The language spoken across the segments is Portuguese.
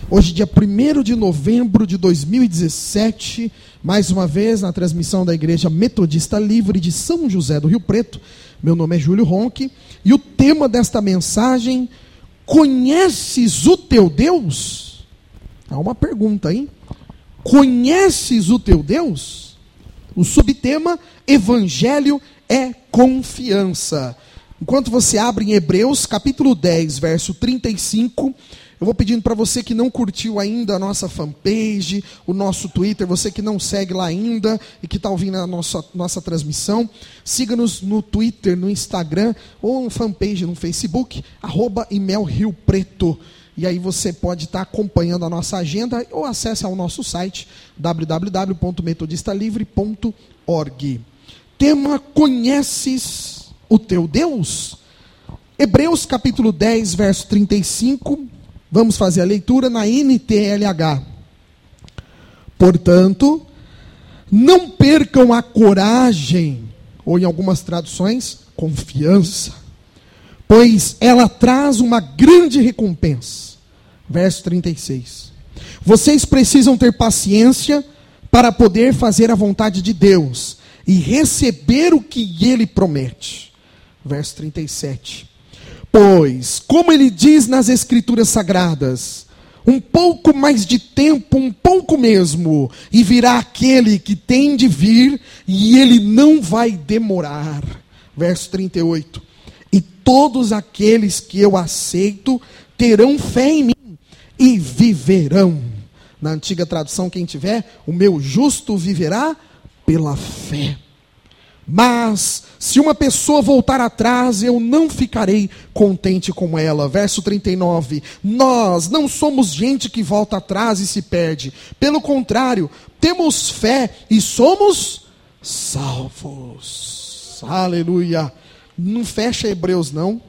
Hoje, dia 1º de novembro de 2017, mais uma vez na transmissão da Igreja Metodista Livre de São José do Rio Preto. Meu nome é Júlio Ronque e o tema desta mensagem: conheces o teu Deus? Há uma pergunta, hein? Conheces o teu Deus? O subtema: Evangelho é confiança. Enquanto você abre em Hebreus, capítulo 10, verso 35, eu vou pedindo para você que não curtiu ainda a nossa fanpage, o nosso Twitter, você que não segue lá ainda e que está ouvindo a nossa transmissão, siga-nos no Twitter, no Instagram ou no fanpage no Facebook, @imelriopreto. E aí você pode estar acompanhando a nossa agenda ou acesse ao nosso site, www.metodistalivre.org. Tema: conheces o teu Deus? Hebreus capítulo 10, verso 35. Vamos fazer a leitura na NTLH. Portanto, não percam a coragem, ou em algumas traduções, confiança, pois ela traz uma grande recompensa. Verso 36. Vocês precisam ter paciência para poder fazer a vontade de Deus e receber o que Ele promete. Verso 37. Pois, como ele diz nas Escrituras Sagradas, um pouco mais de tempo, um pouco mesmo, e virá aquele que tem de vir, e ele não vai demorar. Verso 38. E todos aqueles que eu aceito terão fé em mim e viverão. Na antiga tradução, quem tiver, o meu justo viverá pela fé. Mas, se uma pessoa voltar atrás, eu não ficarei contente com ela. Verso 39. Nós não somos gente que volta atrás e se perde. Pelo contrário, temos fé e somos salvos. Aleluia. Não fecha Hebreus, não.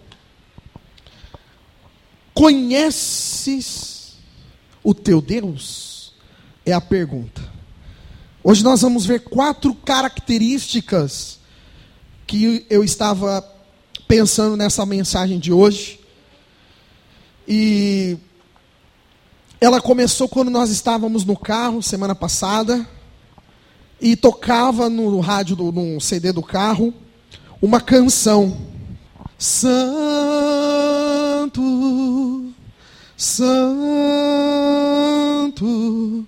Conheces o teu Deus? É a pergunta. Hoje nós vamos ver 4 características que eu estava pensando nessa mensagem de hoje. E ela começou quando nós estávamos no carro, semana passada, e tocava no rádio, no CD do carro, uma canção. Santo, Santo,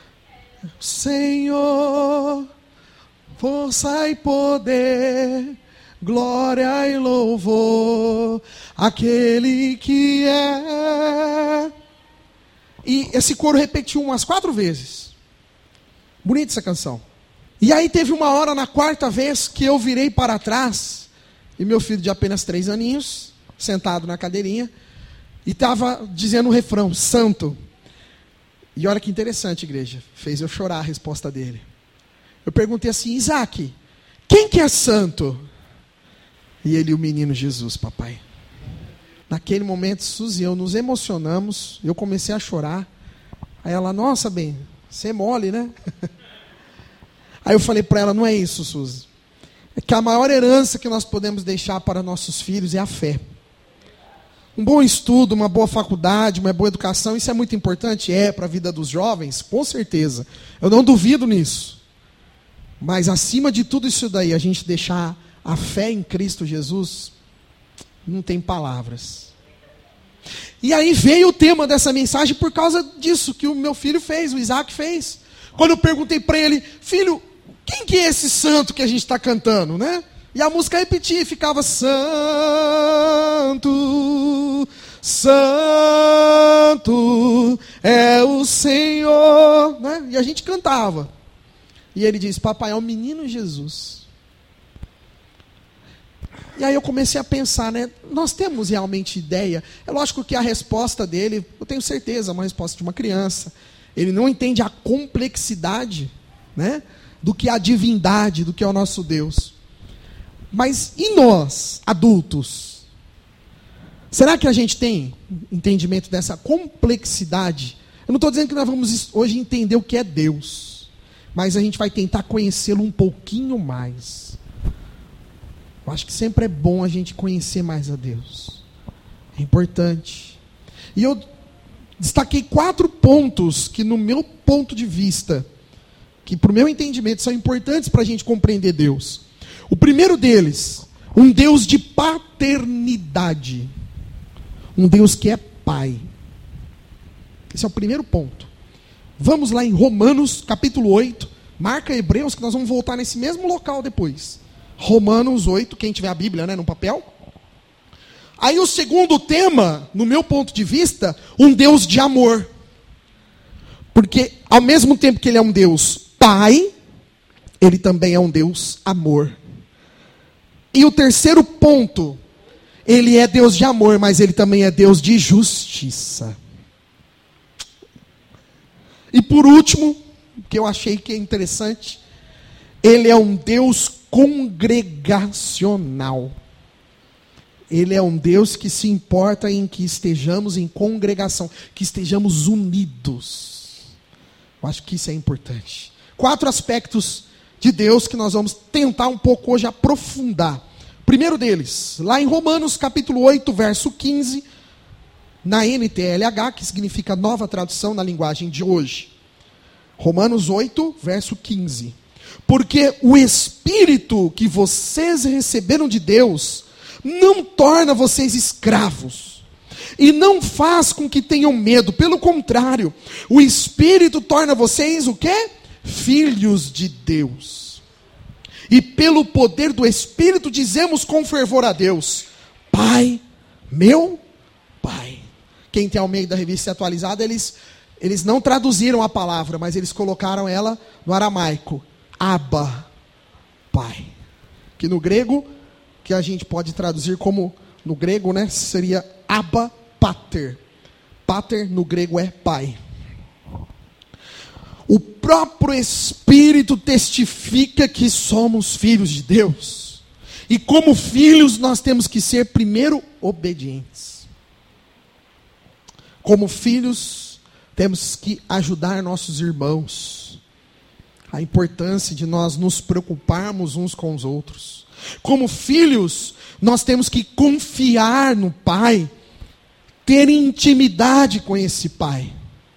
Senhor, força e poder, glória e louvor, aquele que é. E esse coro repetiu umas 4 vezes. Bonita essa canção. E aí teve uma hora, na 4ª vez, que eu virei para trás, e meu filho de apenas 3 aninhos, sentado na cadeirinha, e estava dizendo o refrão: santo. E olha que interessante, igreja. Fez eu chorar a resposta dele. Eu perguntei assim: Isaac, quem que é santo? E ele: o menino Jesus, papai. Naquele momento, Suzy e eu nos emocionamos. Eu comecei a chorar. Aí ela: nossa, bem, você é mole, né? Aí eu falei para ela: não é isso, Suzy. É que a maior herança que nós podemos deixar para nossos filhos é a fé. Um bom estudo, uma boa faculdade, uma boa educação, isso é muito importante? É, para a vida dos jovens, com certeza. Eu não duvido nisso. Mas acima de tudo isso daí, a gente deixar a fé em Cristo Jesus, não tem palavras. E aí veio o tema dessa mensagem por causa disso que o meu filho fez, o Isaac fez. Quando eu perguntei para ele: filho, quem que é esse santo que a gente está cantando, né? E a música repetia e ficava: santo, santo é o Senhor, né? E a gente cantava. E ele disse: papai, é o menino Jesus. E aí eu comecei a pensar, né? Nós temos realmente ideia? É lógico que a resposta dele, eu tenho certeza, é uma resposta de uma criança. Ele não entende a complexidade, né, do que é a divindade, do que é o nosso Deus. Mas e nós, adultos? Será que a gente tem entendimento dessa complexidade? Eu não estou dizendo que nós vamos hoje entender o que é Deus, mas a gente vai tentar conhecê-lo um pouquinho mais. Eu acho que sempre é bom a gente conhecer mais a Deus. É importante. E eu destaquei 4 pontos que, no meu ponto de vista, que para o meu entendimento são importantes para a gente compreender Deus. O primeiro deles, um Deus de paternidade. Um Deus que é pai. Esse é o primeiro ponto. Vamos lá em Romanos capítulo 8. Marca Hebreus que nós vamos voltar nesse mesmo local depois. Romanos 8, quem tiver a Bíblia, né, no papel. Aí o segundo tema, no meu ponto de vista, um Deus de amor. Porque ao mesmo tempo que ele é um Deus pai, ele também é um Deus amor. E o terceiro ponto, ele é Deus de amor, mas ele também é Deus de justiça. E por último, que eu achei que é interessante, ele é um Deus congregacional. Ele é um Deus que se importa em que estejamos em congregação, que estejamos unidos. Eu acho que isso é importante. 4 aspectos de Deus que nós vamos tentar um pouco hoje aprofundar. Primeiro deles, lá em Romanos capítulo 8, verso 15, na NTLH, que significa nova tradução na linguagem de hoje. Romanos 8, verso 15. Porque o Espírito que vocês receberam de Deus não torna vocês escravos e não faz com que tenham medo. Pelo contrário, o Espírito torna vocês o quê? Filhos de Deus. E pelo poder do Espírito dizemos com fervor a Deus: Pai, meu Pai. Quem tem ao meio da revista atualizada, eles não traduziram a palavra, mas eles colocaram ela no aramaico. Abba, Pai. Que no grego, que a gente pode traduzir como, no grego, né, seria Abba Pater. Pater no grego é pai. O próprio Espírito testifica que somos filhos de Deus. E como filhos nós temos que ser primeiro obedientes. Como filhos temos que ajudar nossos irmãos. A importância de nós nos preocuparmos uns com os outros. Como filhos, nós temos que confiar no Pai, ter intimidade com esse Pai.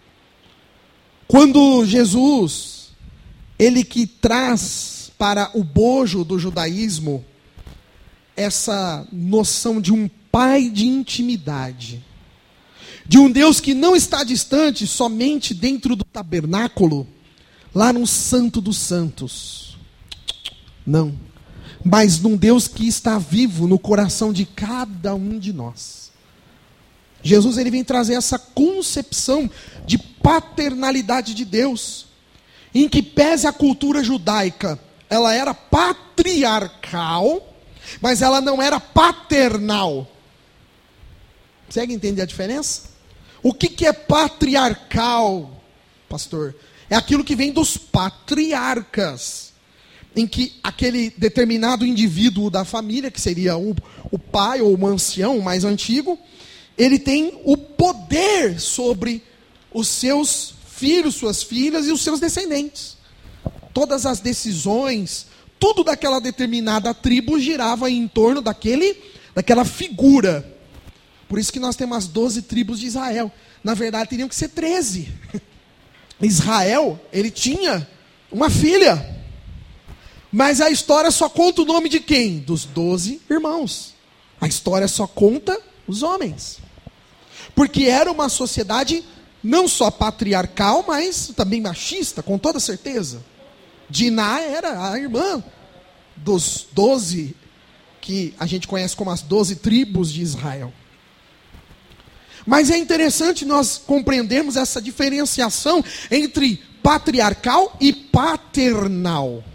Quando Jesus, ele que traz para o bojo do judaísmo essa noção de um Pai de intimidade, de um Deus que não está distante somente dentro do tabernáculo, lá no Santo dos Santos. Não. Mas num Deus que está vivo no coração de cada um de nós. Jesus, ele vem trazer essa concepção de paternalidade de Deus, em que pese a cultura judaica, ela era patriarcal, mas ela não era paternal. Consegue entender a diferença? O que é patriarcal, pastor? É aquilo que vem dos patriarcas, em que aquele determinado indivíduo da família, que seria o pai ou o ancião mais antigo, ele tem o poder sobre os seus filhos, suas filhas e os seus descendentes. Todas as decisões, tudo daquela determinada tribo girava em torno daquela figura. Por isso que nós temos as 12 tribos de Israel. Na verdade, teriam que ser 13. Israel, ele tinha uma filha. Mas a história só conta o nome de quem? Dos 12 irmãos. A história só conta os homens. Porque era uma sociedade não só patriarcal, mas também machista, com toda certeza. Diná era a irmã dos 12, que a gente conhece como as 12 tribos de Israel. Mas é interessante nós compreendermos essa diferenciação entre patriarcal e paternal.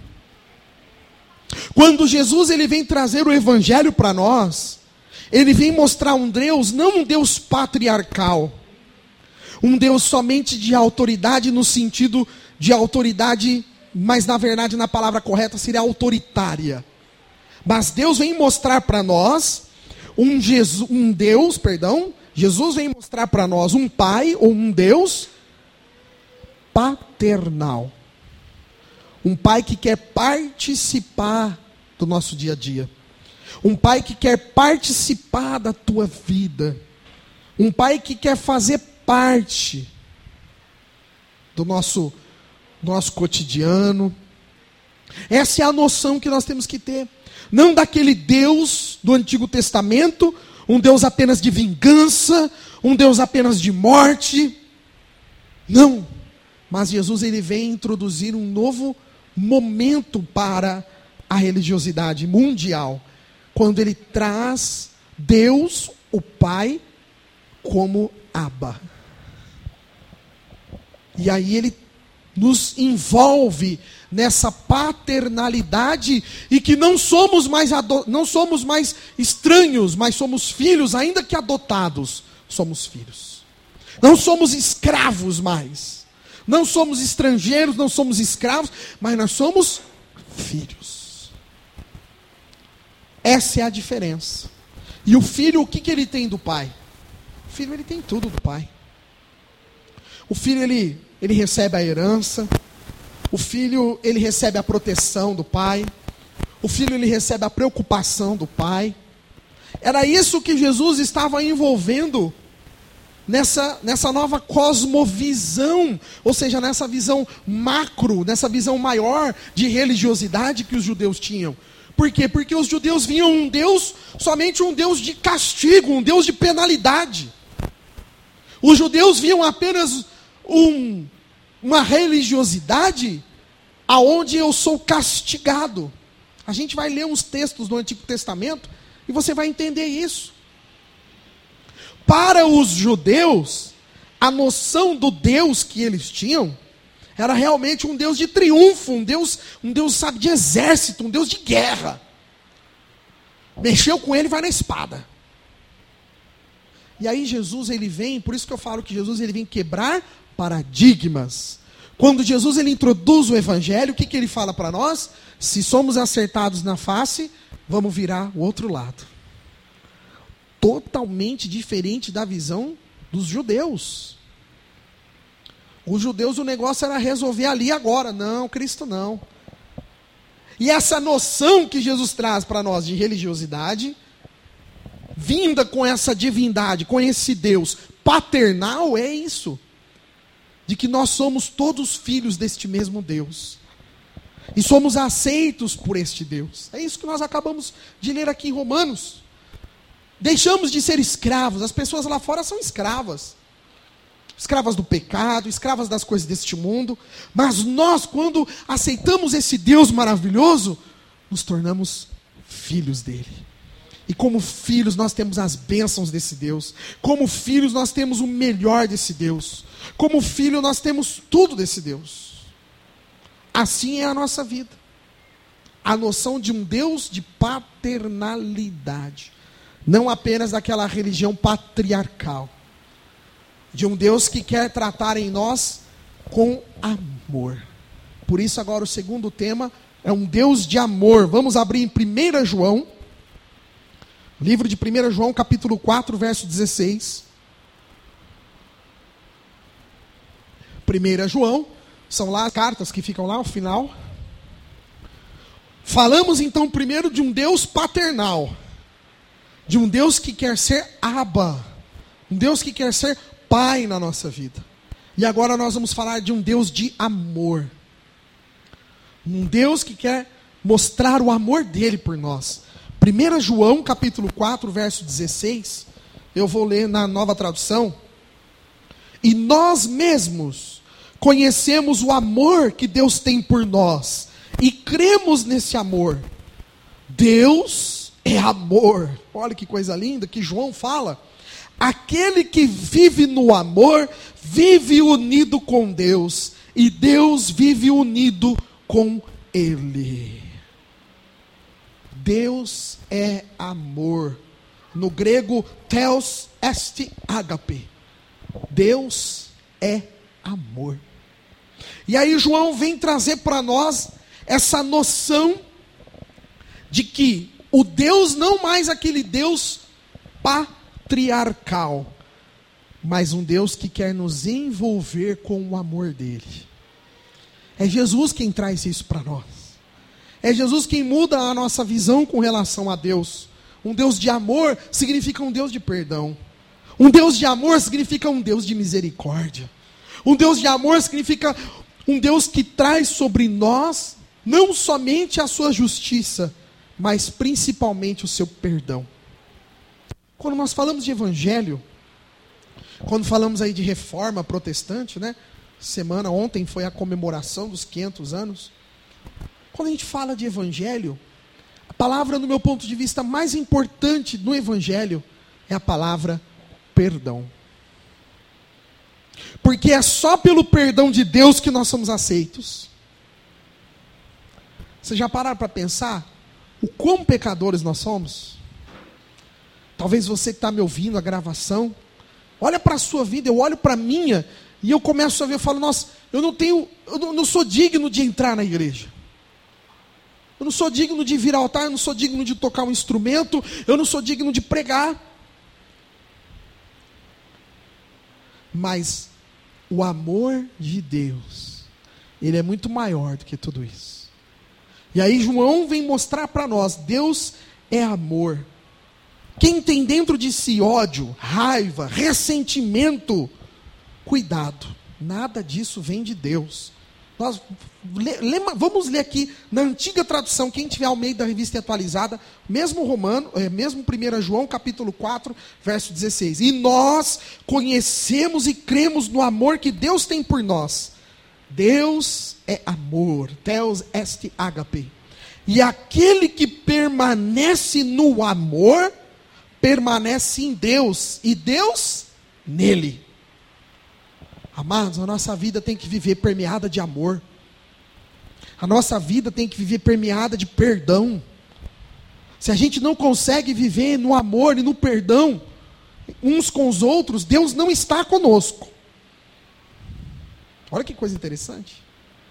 Quando Jesus ele vem trazer o evangelho para nós, ele vem mostrar um Deus, não um Deus patriarcal, um Deus somente de autoridade no sentido de autoridade, mas na verdade na palavra correta seria autoritária. Mas Deus vem mostrar para nós Jesus vem mostrar para nós um Pai ou um Deus paternal. Um Pai que quer participar do nosso dia a dia. Um Pai que quer participar da tua vida. Um Pai que quer fazer parte do nosso cotidiano. Essa é a noção que nós temos que ter. Não daquele Deus do Antigo Testamento, um Deus apenas de vingança, um Deus apenas de morte. Não. Mas Jesus, ele vem introduzir um novo momento para a religiosidade mundial, quando ele traz Deus, o Pai, como Abba. E aí ele nos envolve nessa paternalidade, e que não somos mais estranhos, mas somos filhos, ainda que adotados, somos filhos. Não somos escravos mais. Não somos estrangeiros, não somos escravos, mas nós somos filhos. Essa é a diferença. E o filho, o que ele tem do pai? O filho, ele tem tudo do pai. O filho, ele recebe a herança. O filho, ele recebe a proteção do pai. O filho, ele recebe a preocupação do pai. Era isso que Jesus estava envolvendo nessa nova cosmovisão, ou seja, nessa visão macro, nessa visão maior de religiosidade que os judeus tinham. Por quê? Porque os judeus viam um Deus, somente um Deus de castigo, um Deus de penalidade. Os judeus viam apenas uma religiosidade aonde eu sou castigado. A gente vai ler uns textos do Antigo Testamento e você vai entender isso. Para os judeus, a noção do Deus que eles tinham era realmente um Deus de triunfo, um Deus, sabe, de exército, um Deus de guerra. Mexeu com ele, vai na espada. E aí Jesus, ele vem, por isso que eu falo que Jesus, ele vem quebrar paradigmas. Quando Jesus, ele introduz o evangelho, o que ele fala para nós? Se somos acertados na face, vamos virar o outro lado. Totalmente diferente da visão dos judeus. Os judeus, o negócio era resolver ali agora. Não, Cristo não. E essa noção que Jesus traz para nós de religiosidade, vinda com essa divindade, com esse Deus paternal, é isso. De que nós somos todos filhos deste mesmo Deus. E somos aceitos por este Deus. É isso que nós acabamos de ler aqui em Romanos. Deixamos de ser escravos. As pessoas lá fora são escravas. Escravas do pecado, escravas das coisas deste mundo. Mas nós, quando aceitamos esse Deus maravilhoso, nos tornamos filhos dele. E como filhos nós temos as bênçãos desse Deus. Como filhos nós temos o melhor desse Deus. Como filho nós temos tudo desse Deus. Assim é a nossa vida. A noção de um Deus de paternalidade. Não apenas daquela religião patriarcal. De um Deus que quer tratar em nós com amor. Por isso agora o segundo tema é um Deus de amor. Vamos abrir em 1 João. Livro de 1 João, capítulo 4, verso 16. 1 João, são lá as cartas que ficam lá ao final. Falamos então primeiro de um Deus paternal. De um Deus que quer ser Abba. Um Deus que quer ser Pai na nossa vida. E agora nós vamos falar de um Deus de amor. Um Deus que quer mostrar o amor dele por nós. 1 João, capítulo 4, verso 16. Eu vou ler na Nova Tradução. E nós mesmos conhecemos o amor que Deus tem por nós. E cremos nesse amor. Deus é amor. Olha que coisa linda que João fala. Aquele que vive no amor, vive unido com Deus. E Deus vive unido com ele. Deus é amor. No grego, theos est agape. Deus é amor. E aí João vem trazer para nós essa noção de que o Deus, não mais aquele Deus patriarcal, mas um Deus que quer nos envolver com o amor dele. É Jesus quem traz isso para nós. É Jesus quem muda a nossa visão com relação a Deus. Um Deus de amor significa um Deus de perdão. Um Deus de amor significa um Deus de misericórdia. Um Deus de amor significa um Deus que traz sobre nós não somente a sua justiça, mas principalmente o seu perdão. Quando nós falamos de evangelho, quando falamos aí de reforma protestante, né? Ontem foi a comemoração dos 500 anos. Quando a gente fala de evangelho, a palavra, no meu ponto de vista, mais importante no evangelho é a palavra perdão. Porque é só pelo perdão de Deus que nós somos aceitos. Vocês já pararam para pensar o quão pecadores nós somos? Talvez você que está me ouvindo a gravação, olha para a sua vida, eu olho para a minha, e eu começo a ver, eu falo, nossa, eu não sou digno de entrar na igreja. Eu não sou digno de vir ao altar, eu não sou digno de tocar um instrumento, eu não sou digno de pregar. Mas o amor de Deus, ele é muito maior do que tudo isso. E aí João vem mostrar para nós, Deus é amor. Quem tem dentro de si ódio, raiva, ressentimento, cuidado, nada disso vem de Deus. Vamos ler aqui na antiga tradução, quem tiver Almeida Revista Atualizada, mesmo 1 João capítulo 4, verso 16. E nós conhecemos e cremos no amor que Deus tem por nós. Deus é amor, Theos est agape. E aquele que permanece no amor, permanece em Deus, e Deus nele. Amados, a nossa vida tem que viver permeada de amor. A nossa vida tem que viver permeada de perdão. Se a gente não consegue viver no amor e no perdão uns com os outros, Deus não está conosco. Olha que coisa interessante.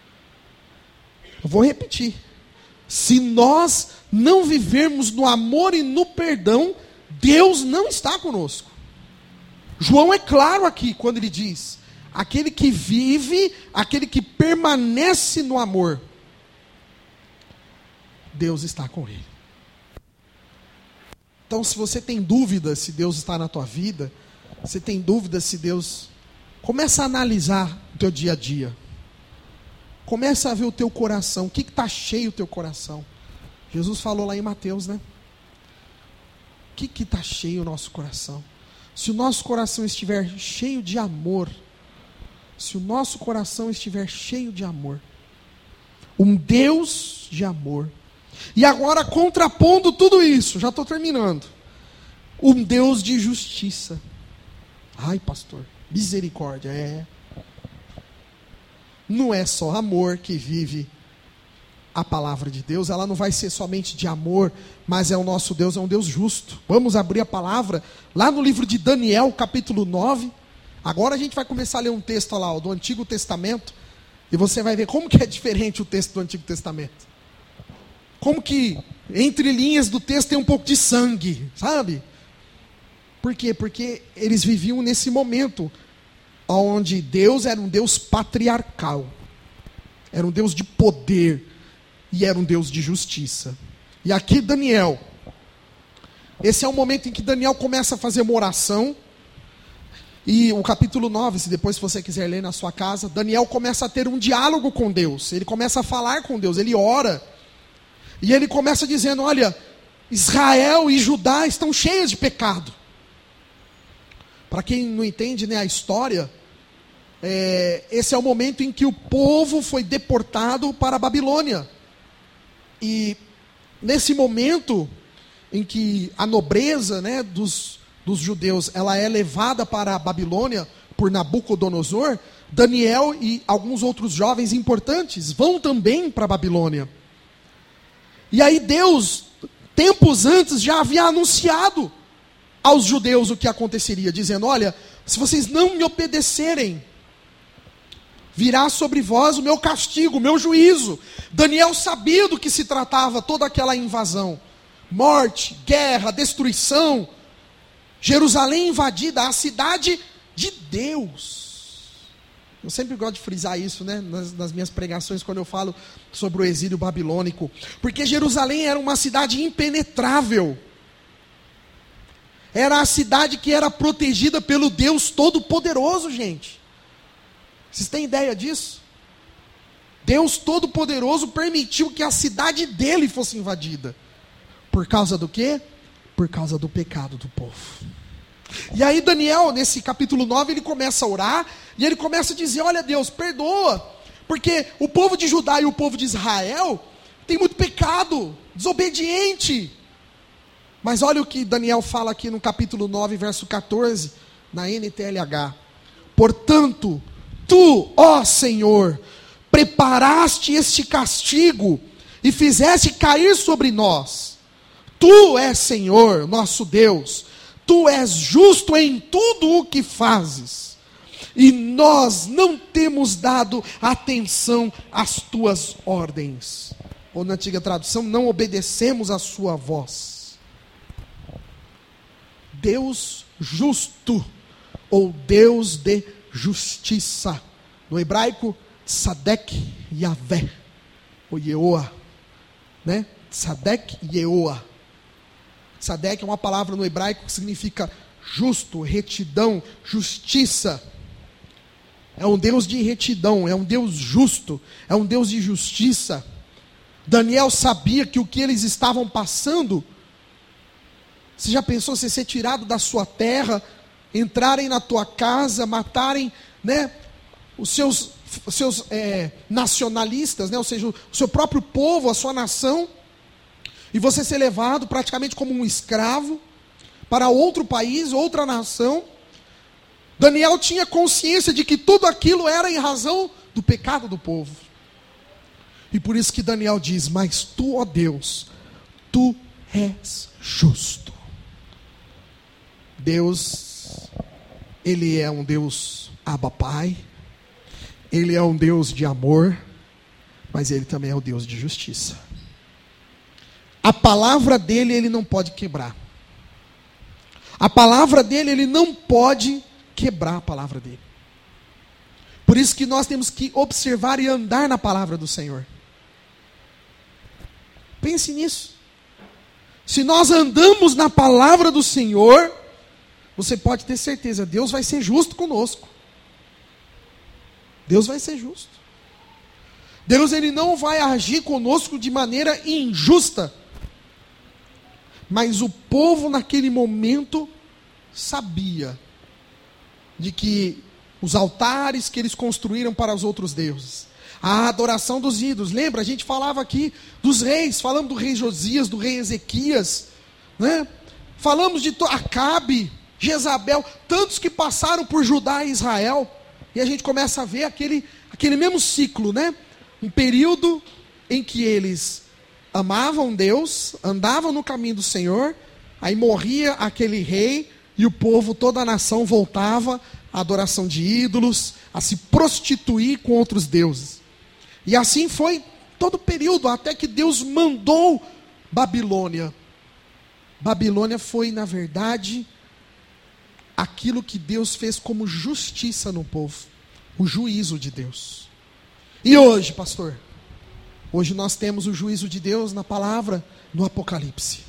Eu vou repetir. Se nós não vivermos no amor e no perdão, Deus não está conosco. João é claro aqui quando ele diz: aquele que vive, aquele que permanece no amor, Deus está com ele. Então, se você tem dúvida se Deus está na tua vida, você tem dúvida se Deus... Começa a analisar o teu dia a dia. Começa a ver o teu coração. O que está cheio o teu coração? Jesus falou lá em Mateus, né? O que está cheio o nosso coração? Se o nosso coração estiver cheio de amor, se o nosso coração estiver cheio de amor, um Deus de amor, e agora contrapondo tudo isso, já estou terminando, um Deus de justiça. Ai, pastor, misericórdia, não é só amor que vive a palavra de Deus, ela não vai ser somente de amor, mas o nosso Deus é um Deus justo. Vamos abrir a palavra lá no livro de Daniel, capítulo 9. Agora a gente vai começar a ler um texto lá, do Antigo Testamento, e você vai ver como que é diferente o texto do Antigo Testamento. Como que entre linhas do texto tem um pouco de sangue, sabe? Por quê? Porque eles viviam nesse momento onde Deus era um Deus patriarcal, era um Deus de poder e era um Deus de justiça. E aqui Daniel, esse é o momento em que Daniel começa a fazer uma oração. E o capítulo 9, se depois você quiser ler na sua casa, Daniel começa a ter um diálogo com Deus, ele começa a falar com Deus, ele ora, e ele começa dizendo: olha, Israel e Judá estão cheios de pecado. Para quem não entende, né, a história, esse é o momento em que o povo foi deportado para a Babilônia. E nesse momento em que a nobreza, né, dos judeus, ela é levada para a Babilônia por Nabucodonosor, Daniel e alguns outros jovens importantes vão também para a Babilônia. E aí Deus, tempos antes, já havia anunciado aos judeus o que aconteceria, dizendo: olha, se vocês não me obedecerem, virá sobre vós o meu castigo, o meu juízo. Daniel sabia do que se tratava toda aquela invasão: morte, guerra, destruição. Jerusalém invadida, a cidade de Deus. Eu sempre gosto de frisar isso, né, nas minhas pregações, quando eu falo sobre o exílio babilônico. Porque Jerusalém era uma cidade impenetrável. Era a cidade que era protegida pelo Deus Todo-Poderoso, gente. Vocês têm ideia disso? Deus Todo-Poderoso permitiu que a cidade dele fosse invadida. Por causa do quê? Por causa do pecado do povo. E aí Daniel, nesse capítulo 9, ele começa a orar, e ele começa a dizer, olha Deus, perdoa, porque o povo de Judá e o povo de Israel tem muito pecado, desobediente. Mas olha o que Daniel fala aqui no capítulo 9, verso 14, na NTLH. Portanto, tu, ó Senhor, preparaste este castigo e fizeste cair sobre nós. Tu és Senhor, nosso Deus, tu és justo em tudo o que fazes, e nós não temos dado atenção às tuas ordens. Ou na antiga tradução, não obedecemos a sua voz. Deus justo, ou Deus de justiça. No hebraico, Tzadek Yavé, ou Yehoah, né? Tzadek Yehoah. Tzadek é uma palavra no hebraico que significa justo, retidão, justiça. É um Deus de retidão, é um Deus justo, é um Deus de justiça. Daniel sabia que o que eles estavam passando, você já pensou você ser tirado da sua terra, entrarem na tua casa, matarem, né, os seus nacionalistas, né, ou seja, o seu próprio povo, a sua nação, e você ser levado praticamente como um escravo para outro país, outra nação. Daniel tinha consciência de que tudo aquilo era em razão do pecado do povo. E por isso que Daniel diz, mas tu, ó Deus, tu és justo. Deus, Ele é um Deus Abba Pai, Ele é um Deus de amor, mas Ele também é o Deus de justiça. A palavra dele, Ele não pode quebrar. A palavra dele, Ele não pode quebrar a palavra dele. Por isso que nós temos que observar e andar na palavra do Senhor. Pense nisso. Se nós andamos na palavra do Senhor, você pode ter certeza, Deus vai ser justo conosco. Deus vai ser justo. Deus, Ele não vai agir conosco de maneira injusta. Mas o povo naquele momento sabia de que os altares que eles construíram para os outros deuses, a adoração dos ídolos, lembra? A gente falava aqui dos reis, falamos do rei Josias, do rei Ezequias, né? Falamos de Acabe, Jezabel, tantos que passaram por Judá e Israel, e a gente começa a ver aquele mesmo ciclo, né? Um período em que eles amavam Deus, andavam no caminho do Senhor, aí morria aquele rei, e o povo, toda a nação voltava à adoração de ídolos, a se prostituir com outros deuses. E assim foi todo o período, até que Deus mandou Babilônia. Babilônia foi, na verdade, aquilo que Deus fez como justiça no povo, o juízo de Deus. E hoje, pastor? Hoje nós temos o juízo de Deus na palavra, no Apocalipse.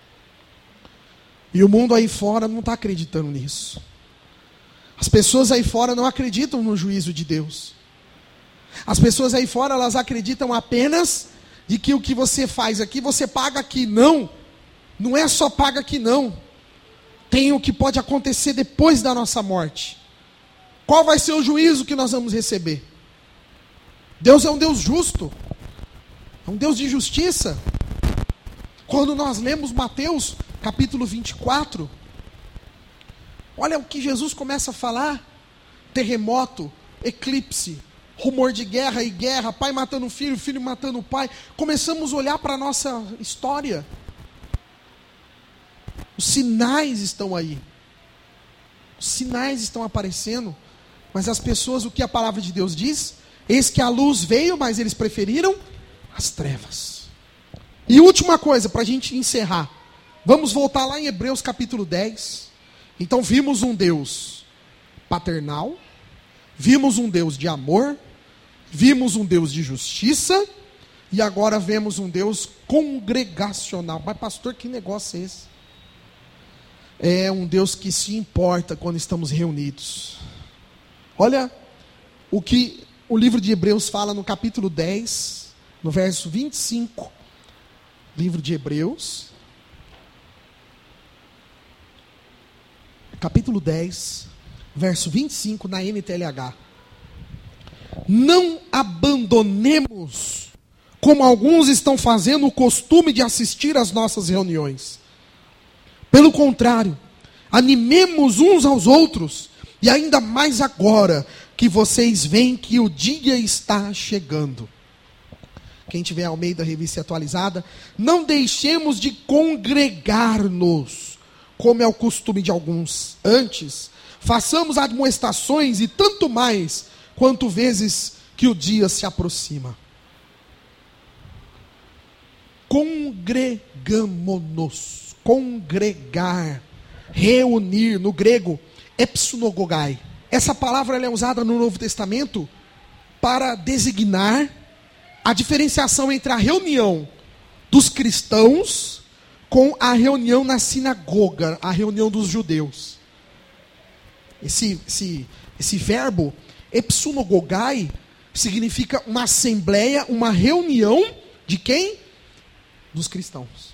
E o mundo aí fora não está acreditando nisso. As pessoas aí fora não acreditam no juízo de Deus. As pessoas aí fora, elas acreditam apenas de que o que você faz aqui, você paga aqui. Não, não é só paga aqui não. Tem o que pode acontecer depois da nossa morte. Qual vai ser o juízo que nós vamos receber? Deus é um Deus justo. É um Deus de justiça. Quando nós lemos Mateus, capítulo 24, olha o que Jesus começa a falar. Terremoto, eclipse, rumor de guerra e guerra, pai matando filho, filho matando pai. Começamos a olhar para a nossa história. Os sinais estão aí. Os sinais estão aparecendo. Mas as pessoas, o que a palavra de Deus diz? Eis que a luz veio, mas eles preferiram as trevas. E última coisa, para a gente encerrar. Vamos voltar lá em Hebreus capítulo 10. Então vimos um Deus paternal. Vimos um Deus de amor. Vimos um Deus de justiça. E agora vemos um Deus congregacional. Mas pastor, que negócio é esse? é um Deus que se importa quando estamos reunidos. Olha o que o livro de Hebreus fala no capítulo 10, no verso 25. Livro de Hebreus, capítulo 10, verso 25, na NTLH. Não abandonemos, como alguns estão fazendo, o costume de assistir às nossas reuniões. Pelo contrário, animemos uns aos outros, e ainda mais agora que vocês veem que o dia está chegando. Quem tiver Almeida Revista Atualizada, não deixemos de congregar-nos, como é o costume de alguns. Antes, façamos admoestações e tanto mais, quanto vezes que o dia se aproxima. Congregamo-nos, congregar, reunir, no grego, epsunogogai. Essa palavra ela é usada no Novo Testamento para designar a diferenciação entre a reunião dos cristãos com a reunião na sinagoga, a reunião dos judeus. Esse verbo, epsunogogai, significa uma assembleia, uma reunião de quem? Dos cristãos.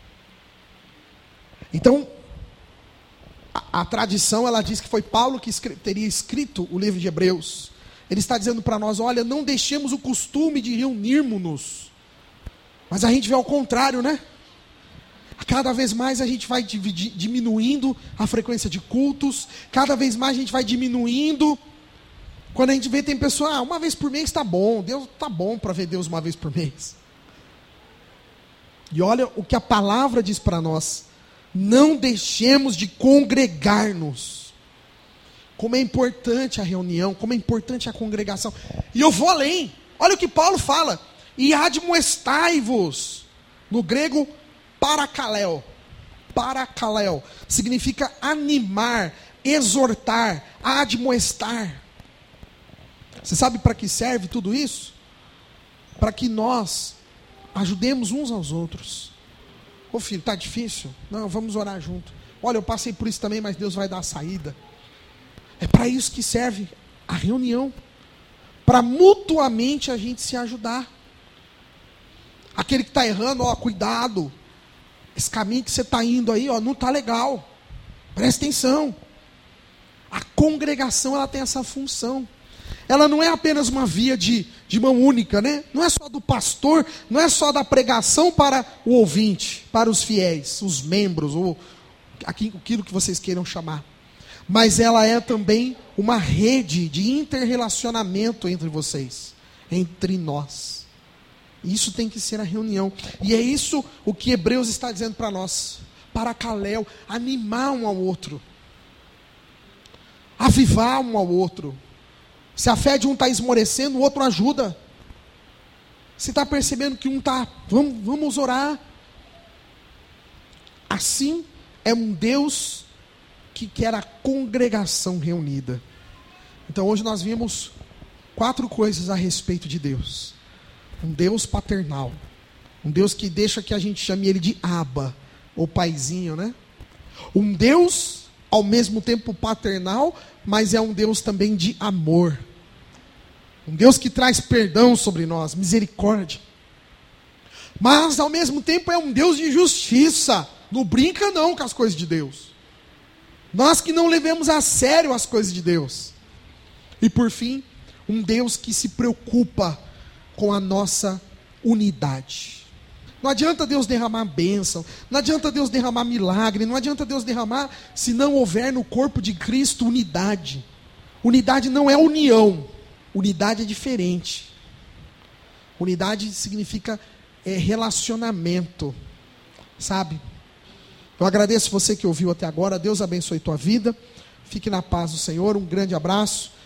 Então, a tradição, ela diz que foi Paulo que teria escrito o livro de Hebreus. Ele está dizendo para nós, olha, não deixemos o costume de reunirmos-nos. Mas a gente vê ao contrário, né? Cada vez mais a gente vai diminuindo a frequência de cultos. Cada vez mais a gente vai diminuindo. Quando a gente vê, tem pessoa, uma vez por mês está bom. Deus está bom para ver Deus uma vez por mês. E olha o que a palavra diz para nós. Não deixemos de congregar-nos. Como é importante a reunião, como é importante a congregação. E eu vou além. Olha o que Paulo fala. E admoestai-vos. No grego, parakaleo. Parakaleo. Significa animar, exortar, admoestar. Você sabe para que serve tudo isso? Para que nós ajudemos uns aos outros. Ô filho, está difícil? Não, vamos orar junto. Olha, eu passei por isso também, mas Deus vai dar a saída. É para isso que serve a reunião. Para mutuamente a gente se ajudar. Aquele que está errando, ó, cuidado. Esse caminho que você está indo aí, ó, não está legal. Presta atenção. A congregação, ela tem essa função. Ela não é apenas uma via de mão única, né? Não é só do pastor, não é só da pregação para o ouvinte, para os fiéis, os membros, ou aquilo que vocês queiram chamar. Mas ela é também uma rede de interrelacionamento entre vocês, entre nós. Isso tem que ser a reunião. E é isso o que Hebreus está dizendo para nós. Parakaleo, animar um ao outro. Avivar um ao outro. Se a fé de um está esmorecendo, o outro ajuda. Se está percebendo que um está, vamos orar. Assim é um Deus que quer a congregação reunida. Então hoje nós vimos 4 coisas a respeito de Deus. Um Deus paternal. Um Deus que deixa que a gente chame ele de Abba, ou paizinho, né? Um Deus, ao mesmo tempo paternal, mas é um Deus também de amor. Um Deus que traz perdão sobre nós, misericórdia. Mas ao mesmo tempo é um Deus de justiça. Não brinca não com as coisas de Deus. Nós que não levemos a sério as coisas de Deus. E por fim, um Deus que se preocupa com a nossa unidade. Não adianta Deus derramar bênção, não adianta Deus derramar milagre, não adianta Deus derramar se não houver no corpo de Cristo unidade. Unidade não é união, unidade é diferente. Unidade significa relacionamento, sabe? Eu agradeço você que ouviu até agora, Deus abençoe tua vida, fique na paz do Senhor, um grande abraço.